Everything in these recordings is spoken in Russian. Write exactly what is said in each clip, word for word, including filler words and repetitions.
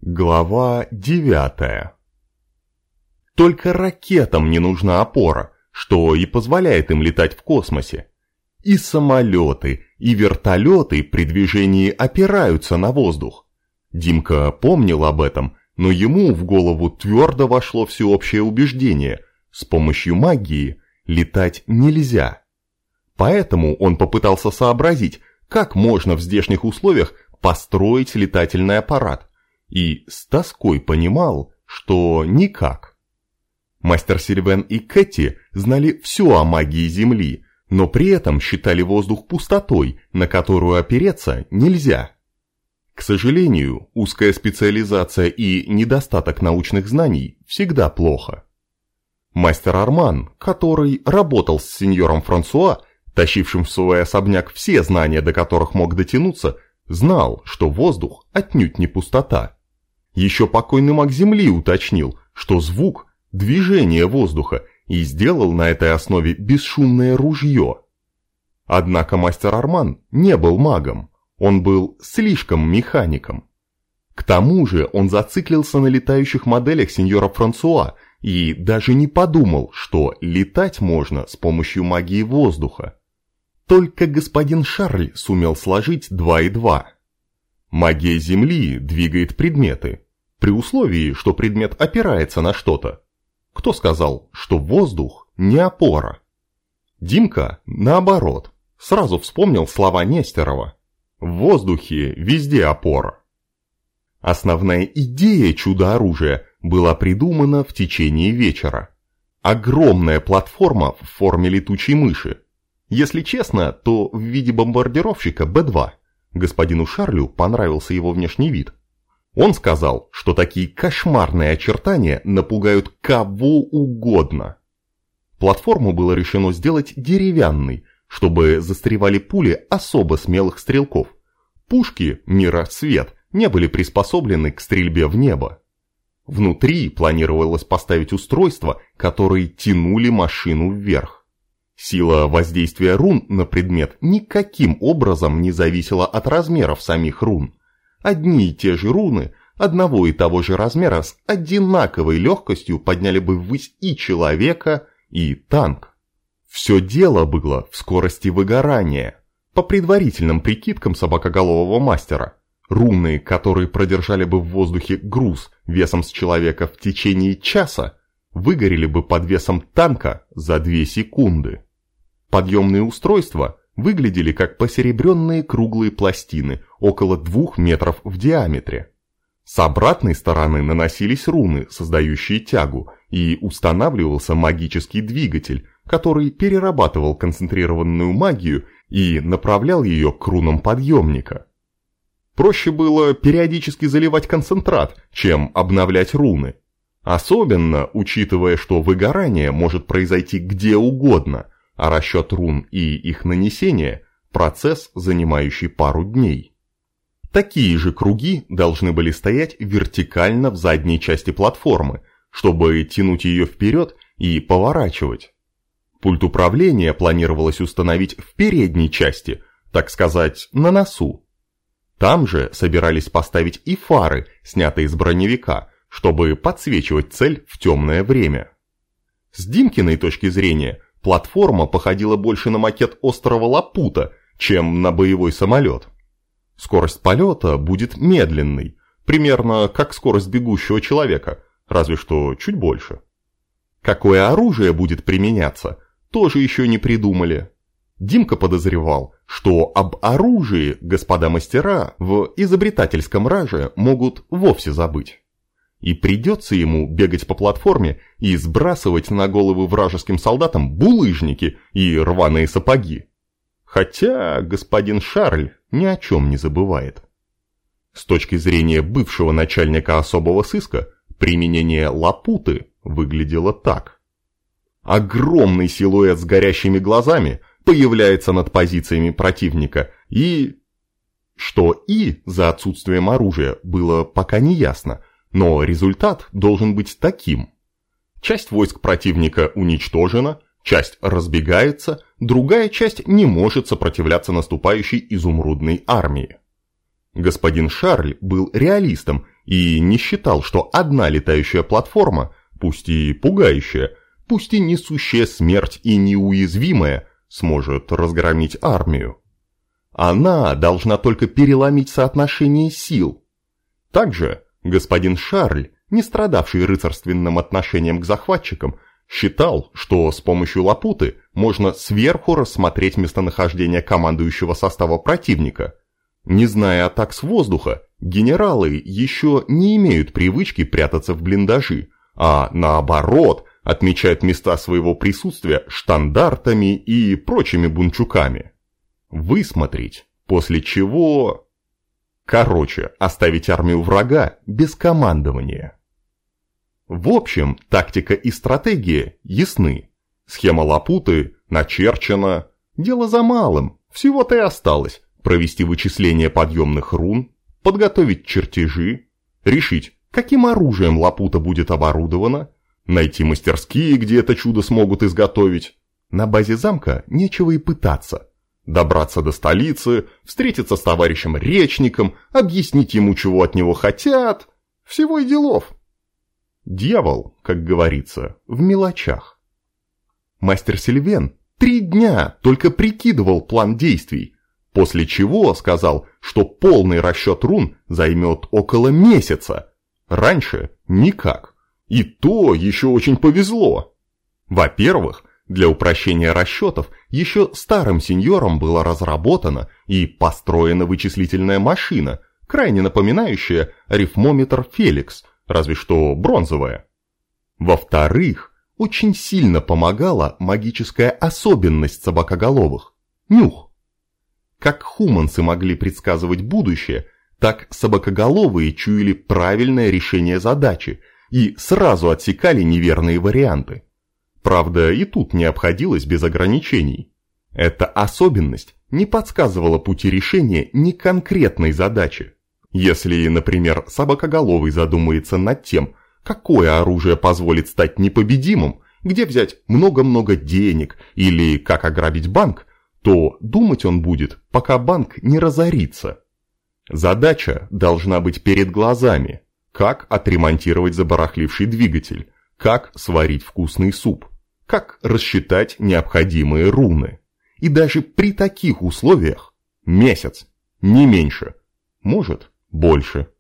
Глава девятая. Только ракетам не нужна опора, что и позволяет им летать в космосе. И самолеты, и вертолеты при движении опираются на воздух. Димка помнил об этом, но ему в голову твердо вошло всеобщее убеждение: с помощью магии летать нельзя. Поэтому он попытался сообразить, как можно в здешних условиях построить летательный аппарат, и с тоской понимал, что никак. Мастер Сильвен и Кэти знали все о магии Земли, но при этом считали воздух пустотой, на которую опереться нельзя. К сожалению, узкая специализация и недостаток научных знаний всегда плохо. Мастер Арман, который работал с сеньором Франсуа, тащившим в свой особняк все знания, до которых мог дотянуться, знал, что воздух отнюдь не пустота. Еще покойный маг Земли уточнил, что звук – движение воздуха, и сделал на этой основе бесшумное ружье. Однако мастер Арман не был магом, он был слишком механиком. К тому же он зациклился на летающих моделях сеньора Франсуа и даже не подумал, что летать можно с помощью магии воздуха. Только господин Шарль сумел сложить два и два. Магия Земли двигает предметы, при условии, что предмет опирается на что-то. Кто сказал, что воздух не опора? Димка, наоборот, сразу вспомнил слова Нестерова: в воздухе везде опора. Основная идея чудо-оружия была придумана в течение вечера. Огромная платформа в форме летучей мыши. Если честно, то в виде бомбардировщика Бэ два. Господину Шарлю понравился его внешний вид. Он сказал, что такие кошмарные очертания напугают кого угодно. Платформу было решено сделать деревянной, чтобы застревали пули особо смелых стрелков. Пушки мира свет не были приспособлены к стрельбе в небо. Внутри планировалось поставить устройства, которые тянули машину вверх. Сила воздействия рун на предмет никаким образом не зависела от размеров самих рун. Одни и те же руны одного и того же размера с одинаковой легкостью подняли бы ввысь и человека, и танк. Все дело было в скорости выгорания. По предварительным прикидкам собакоголового мастера, руны, которые продержали бы в воздухе груз весом с человека в течение часа, выгорели бы под весом танка за две секунды. Подъемные устройства выглядели как посеребренные круглые пластины около двух метров в диаметре. С обратной стороны наносились руны, создающие тягу, и устанавливался магический двигатель, который перерабатывал концентрированную магию и направлял ее к рунам подъемника. Проще было периодически заливать концентрат, чем обновлять руны. Особенно учитывая, что выгорание может произойти где угодно, а расчет рун и их нанесение – процесс, занимающий пару дней. Такие же круги должны были стоять вертикально в задней части платформы, чтобы тянуть ее вперед и поворачивать. Пульт управления планировалось установить в передней части, так сказать, на носу. Там же собирались поставить и фары, снятые с броневика, чтобы подсвечивать цель в темное время. С Димкиной точки зрения, платформа походила больше на макет острова Лапута, чем на боевой самолет. Скорость полета будет медленной, примерно как скорость бегущего человека, разве что чуть больше. Какое оружие будет применяться, тоже еще не придумали. Димка подозревал, что об оружии господа мастера в изобретательском раже могут вовсе забыть. И придется ему бегать по платформе и сбрасывать на головы вражеским солдатам булыжники и рваные сапоги. Хотя господин Шарль ни о чем не забывает. С точки зрения бывшего начальника особого сыска, применение лапуты выглядело так. Огромный силуэт с горящими глазами появляется над позициями противника и... Что «и» за отсутствием оружия было пока не ясно, но результат должен быть таким. Часть войск противника уничтожена, часть разбегается, другая часть не может сопротивляться наступающей изумрудной армии. Господин Шарль был реалистом и не считал, что одна летающая платформа, пусть и пугающая, пусть и несущая смерть и неуязвимая, сможет разгромить армию. Она должна только переломить соотношение сил. Также господин Шарль, не страдавший рыцарственным отношением к захватчикам, считал, что с помощью лапуты можно сверху рассмотреть местонахождение командующего состава противника. Не зная атак с воздуха, генералы еще не имеют привычки прятаться в блиндажи, а наоборот отмечают места своего присутствия штандартами и прочими бунчуками. Высмотреть, после чего... Короче, оставить армию врага без командования. В общем, тактика и стратегия ясны. Схема лапуты начерчена. Дело за малым, всего-то и осталось. Провести вычисление подъемных рун, подготовить чертежи, решить, каким оружием лапута будет оборудована, найти мастерские, где это чудо смогут изготовить. На базе замка нечего и пытаться. Добраться до столицы, встретиться с товарищем Речником, объяснить ему, чего от него хотят. Всего и делов. Дьявол, как говорится, в мелочах. Мастер Сильвен три дня только прикидывал план действий, после чего сказал, что полный расчет рун займет около месяца. Раньше никак. И то еще очень повезло. Во-первых, для упрощения расчетов еще старым сеньором была разработана и построена вычислительная машина, крайне напоминающая арифмометр Феликс, разве что бронзовая. Во-вторых, очень сильно помогала магическая особенность собакоголовых – нюх. Как хуманцы могли предсказывать будущее, так собакоголовые чуяли правильное решение задачи и сразу отсекали неверные варианты. Правда, и тут не обходилось без ограничений. Эта особенность не подсказывала пути решения ни конкретной задачи. Если, например, собакоголовый задумается над тем, какое оружие позволит стать непобедимым, где взять много-много денег или как ограбить банк, то думать он будет, пока банк не разорится. Задача должна быть перед глазами. Как отремонтировать забарахливший двигатель, как сварить вкусный суп, как рассчитать необходимые руны. И даже при таких условиях месяц, не меньше, может больше.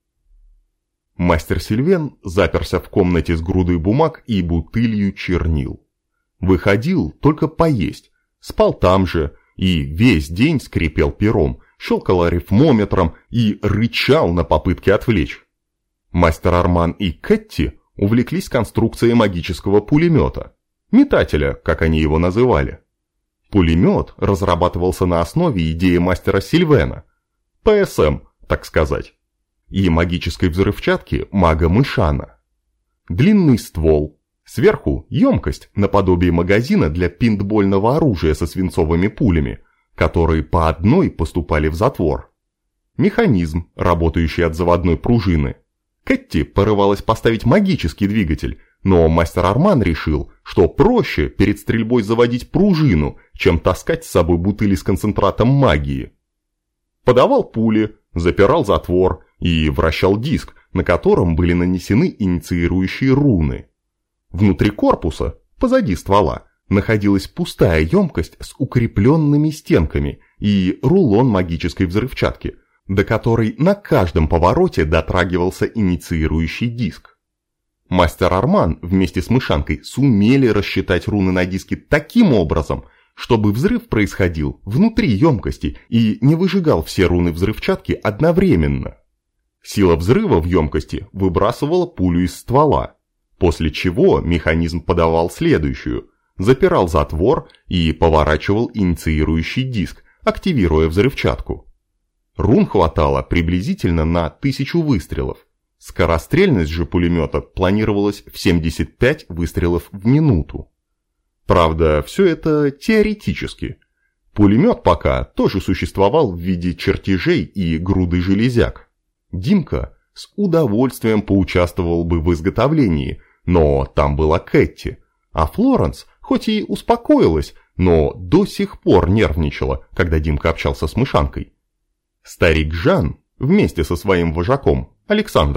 Мастер Сильвен заперся в комнате с грудой бумаг и бутылью чернил. Выходил только поесть, спал там же и весь день скрипел пером, щелкал арифмометром и рычал на попытке отвлечь. Мастер Арман и Кэтти увлеклись конструкцией магического пулемета, метателя, как они его называли. Пулемет разрабатывался на основе идеи мастера Сильвена, пэ эс эм, так сказать, и магической взрывчатки мага Мышана. Длинный ствол, сверху емкость наподобие магазина для пинтбольного оружия со свинцовыми пулями, которые по одной поступали в затвор. Механизм, работающий от заводной пружины. Кэтти порывалась поставить магический двигатель, но мастер Арман решил, что проще перед стрельбой заводить пружину, чем таскать с собой бутыли с концентратом магии. Подавал пули, запирал затвор и вращал диск, на котором были нанесены инициирующие руны. Внутри корпуса, позади ствола, находилась пустая емкость с укрепленными стенками и рулон магической взрывчатки, до которой на каждом повороте дотрагивался инициирующий диск. Мастер Арман вместе с Мышанкой сумели рассчитать руны на диске таким образом, чтобы взрыв происходил внутри емкости и не выжигал все руны взрывчатки одновременно. Сила взрыва в емкости выбрасывала пулю из ствола, после чего механизм подавал следующую, запирал затвор и поворачивал инициирующий диск, активируя взрывчатку. Рун хватало приблизительно на тысячу выстрелов. Скорострельность же пулемета планировалась в семьдесят пять выстрелов в минуту. Правда, все это теоретически. Пулемет пока тоже существовал в виде чертежей и груды железяк. Димка с удовольствием поучаствовал бы в изготовлении, но там была Кэтти, а Флоренс хоть и успокоилась, но до сих пор нервничала, когда Димка общался с Мышанкой. Старик Жан вместе со своим вожаком, Александром,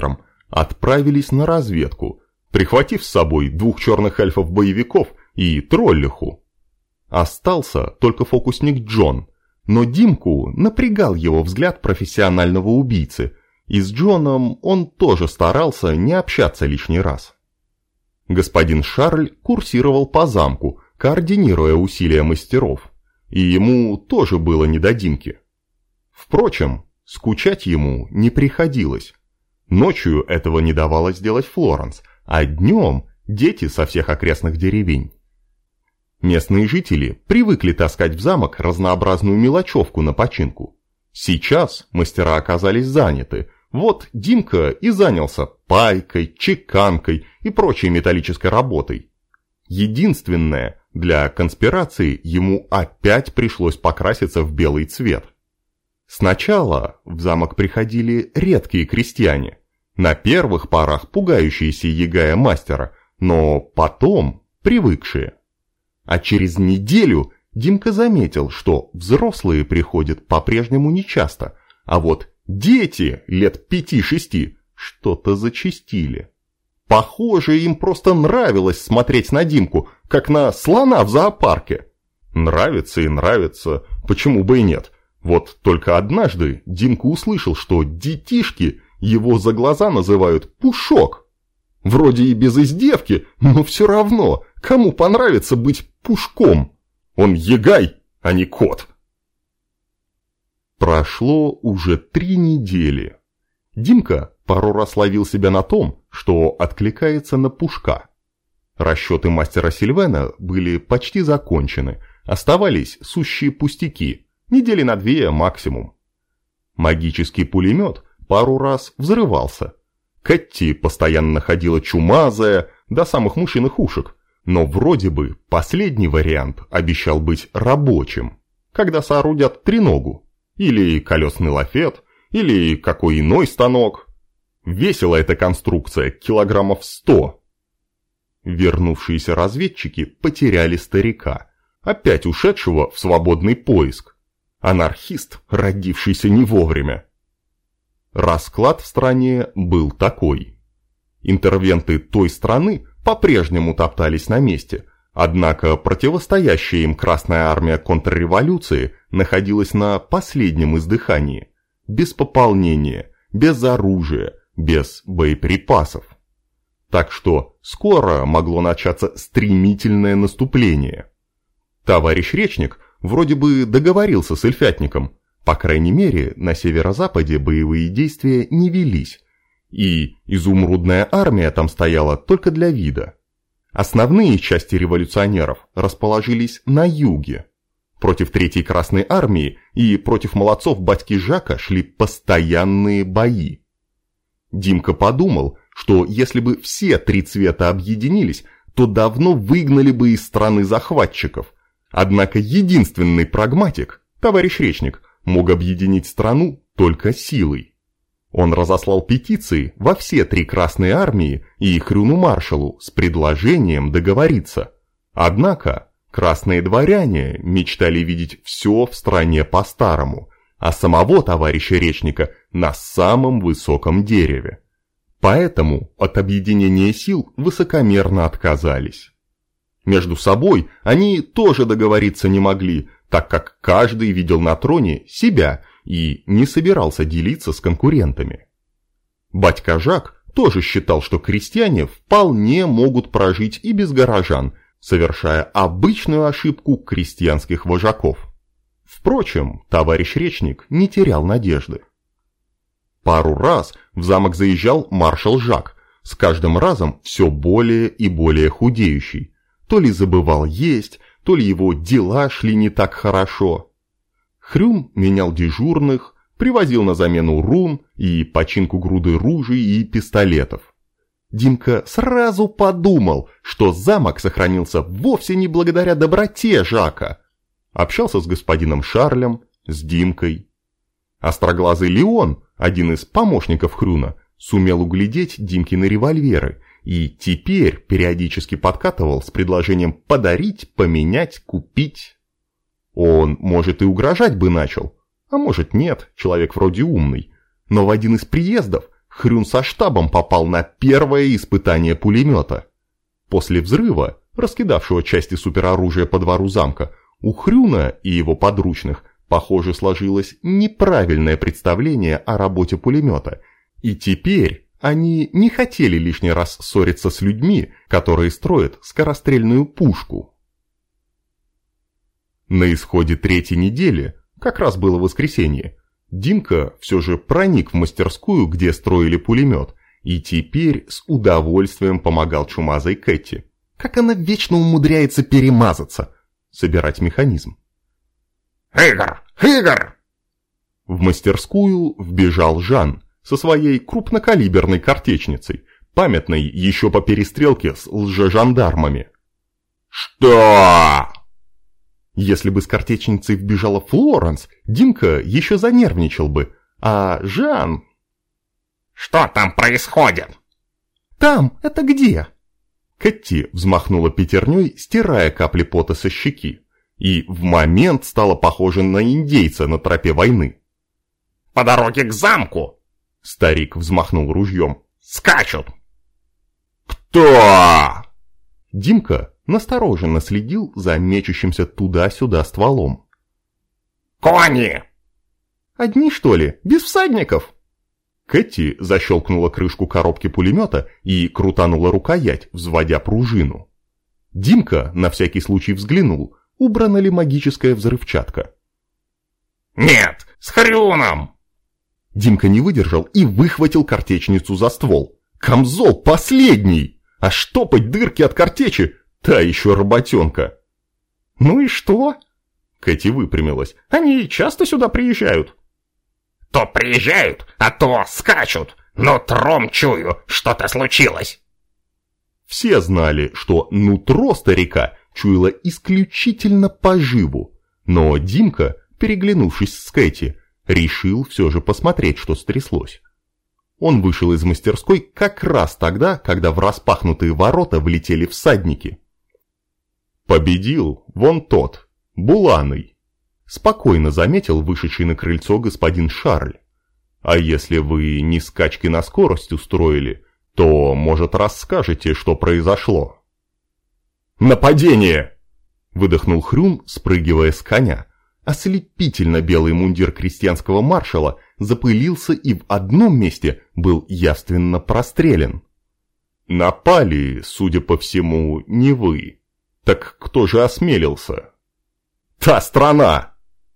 отправились на разведку, прихватив с собой двух черных эльфов-боевиков и троллиху. Остался только фокусник Джон, но Димку напрягал его взгляд профессионального убийцы, и с Джоном он тоже старался не общаться лишний раз. Господин Шарль курсировал по замку, координируя усилия мастеров, и ему тоже было не до Димки. Впрочем, скучать ему не приходилось. Ночью этого не давала сделать Флоренс, а днем дети со всех окрестных деревень. Местные жители привыкли таскать в замок разнообразную мелочевку на починку. Сейчас мастера оказались заняты, вот Димка и занялся пайкой, чеканкой и прочей металлической работой. Единственное, для конспирации ему опять пришлось покраситься в белый цвет. Сначала в замок приходили редкие крестьяне, на первых порах пугающиеся ягая мастера, но потом привыкшие. А через неделю Димка заметил, что взрослые приходят по-прежнему нечасто, а вот дети лет пяти-шести что-то зачастили. Похоже, им просто нравилось смотреть на Димку, как на слона в зоопарке. Нравится и нравится, почему бы и нет. Вот только однажды Димка услышал, что детишки его за глаза называют «Пушок». Вроде и без издевки, но все равно, кому понравится быть Пушком? Он ягай, а не кот. Прошло уже три недели. Димка пару раз ловил себя на том, что откликается на Пушка. Расчеты мастера Сильвена были почти закончены, оставались сущие пустяки, недели на две максимум. Магический пулемет пару раз взрывался. Кэтти постоянно ходила чумазая, до самых мышиных ушек, но вроде бы последний вариант обещал быть рабочим, когда соорудят треногу, или колесный лафет, или какой иной станок. Весила эта конструкция килограммов сто. Вернувшиеся разведчики потеряли старика, опять ушедшего в свободный поиск. Анархист, родившийся не вовремя. Расклад в стране был такой. Интервенты той страны по-прежнему топтались на месте, однако противостоящая им Красная армия контрреволюции находилась на последнем издыхании, без пополнения, без оружия, без боеприпасов. Так что скоро могло начаться стремительное наступление. Товарищ Речник вроде бы договорился с эльфятником, по крайней мере, на северо-западе боевые действия не велись, и изумрудная армия там стояла только для вида. Основные части революционеров расположились на юге. Против Третьей Красной армии и против молодцов батьки Жака шли постоянные бои. Димка подумал, что если бы все три цвета объединились, то давно выгнали бы из страны захватчиков. Однако единственный прагматик, товарищ Речник, мог объединить страну только силой. Он разослал петиции во все три Красные армии и Хрюну-маршалу с предложением договориться. Однако красные дворяне мечтали видеть все в стране по-старому, а самого товарища Речника на самом высоком дереве. Поэтому от объединения сил высокомерно отказались. Между собой они тоже договориться не могли, так как каждый видел на троне себя и не собирался делиться с конкурентами. Батька Жак тоже считал, что крестьяне вполне могут прожить и без горожан, совершая обычную ошибку крестьянских вожаков. Впрочем, товарищ Речник не терял надежды. Пару раз в замок заезжал маршал Жак, с каждым разом все более и более худеющий. То ли забывал есть, то ли его дела шли не так хорошо. Хрюн менял дежурных, привозил на замену рун и починку груды ружей и пистолетов. Димка сразу подумал, что замок сохранился вовсе не благодаря доброте Жака. Общался с господином Шарлем, с Димкой. Остроглазый Леон, один из помощников Хрюна, сумел углядеть Димкины револьверы и теперь периодически подкатывал с предложением подарить, поменять, купить. Он, может, и угрожать бы начал, а может нет, человек вроде умный, но в один из приездов Хрюн со штабом попал на первое испытание пулемета. После взрыва, раскидавшего части супероружия по двору замка, у Хрюна и его подручных, похоже, сложилось неправильное представление о работе пулемета, и теперь они не хотели лишний раз ссориться с людьми, которые строят скорострельную пушку. На исходе третьей недели, как раз было воскресенье, Димка все же проник в мастерскую, где строили пулемет, и теперь с удовольствием помогал чумазой Кэти. Как она вечно умудряется перемазаться, собирать механизм. «Игорь! Игорь!» В мастерскую вбежал Жан со своей крупнокалиберной картечницей, памятной еще по перестрелке с лжежандармами. «Что?» Если бы с картечницей вбежала Флоренс, Димка еще занервничал бы, а Жан... «Что там происходит?» «Там, это где?» Кэти взмахнула пятерней, стирая капли пота со щеки, и в момент стала похожа на индейца на тропе войны. «По дороге к замку!» Старик взмахнул ружьем. «Скачут!» «Кто?» Димка настороженно следил за мечущимся туда-сюда стволом. «Кони!» «Одни, что ли? Без всадников?» Кэти защелкнула крышку коробки пулемета и крутанула рукоять, взводя пружину. Димка на всякий случай взглянул, убрана ли магическая взрывчатка. «Нет, с Хрюном!» Димка не выдержал и выхватил картечницу за ствол. Камзол последний! А штопать дырки от картечи — та еще работенка. «Ну и что?» Кэти выпрямилась. «Они часто сюда приезжают?» «То приезжают, а то скачут. Нутром чую, что-то случилось». Все знали, что нутро старика чуяло исключительно поживу, но Димка, переглянувшись с Кэти, решил все же посмотреть, что стряслось. Он вышел из мастерской как раз тогда, когда в распахнутые ворота влетели всадники. «Победил вон тот, Буланый», — спокойно заметил вышедший на крыльцо господин Шарль. «А если вы не скачки на скорость устроили, то, может, расскажете, что произошло?» «Нападение!» — выдохнул Хрюн, спрыгивая с коня. Ослепительно белый мундир крестьянского маршала запылился и в одном месте был явственно прострелен. «Напали, судя по всему, не вы. Так кто же осмелился?» «Та страна!»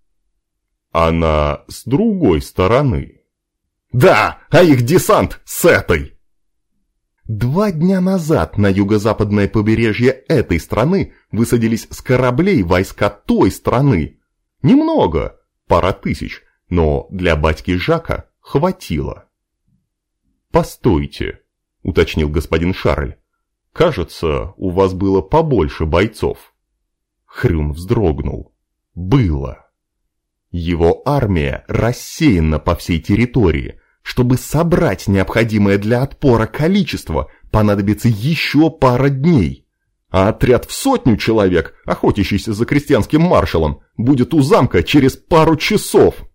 «Она с другой стороны». «Да, а их десант с этой!» Два дня назад на юго-западное побережье этой страны высадились с кораблей войска той страны. Немного, пара тысяч, но для батьки Жака хватило. «Постойте», — уточнил господин Шарль, — «кажется, у вас было побольше бойцов». Хрюн вздрогнул. Было. Его армия рассеяна по всей территории. Чтобы собрать необходимое для отпора количество, понадобится еще пара дней. А отряд в сотню человек, охотящийся за крестьянским маршалом, будет у замка через пару часов.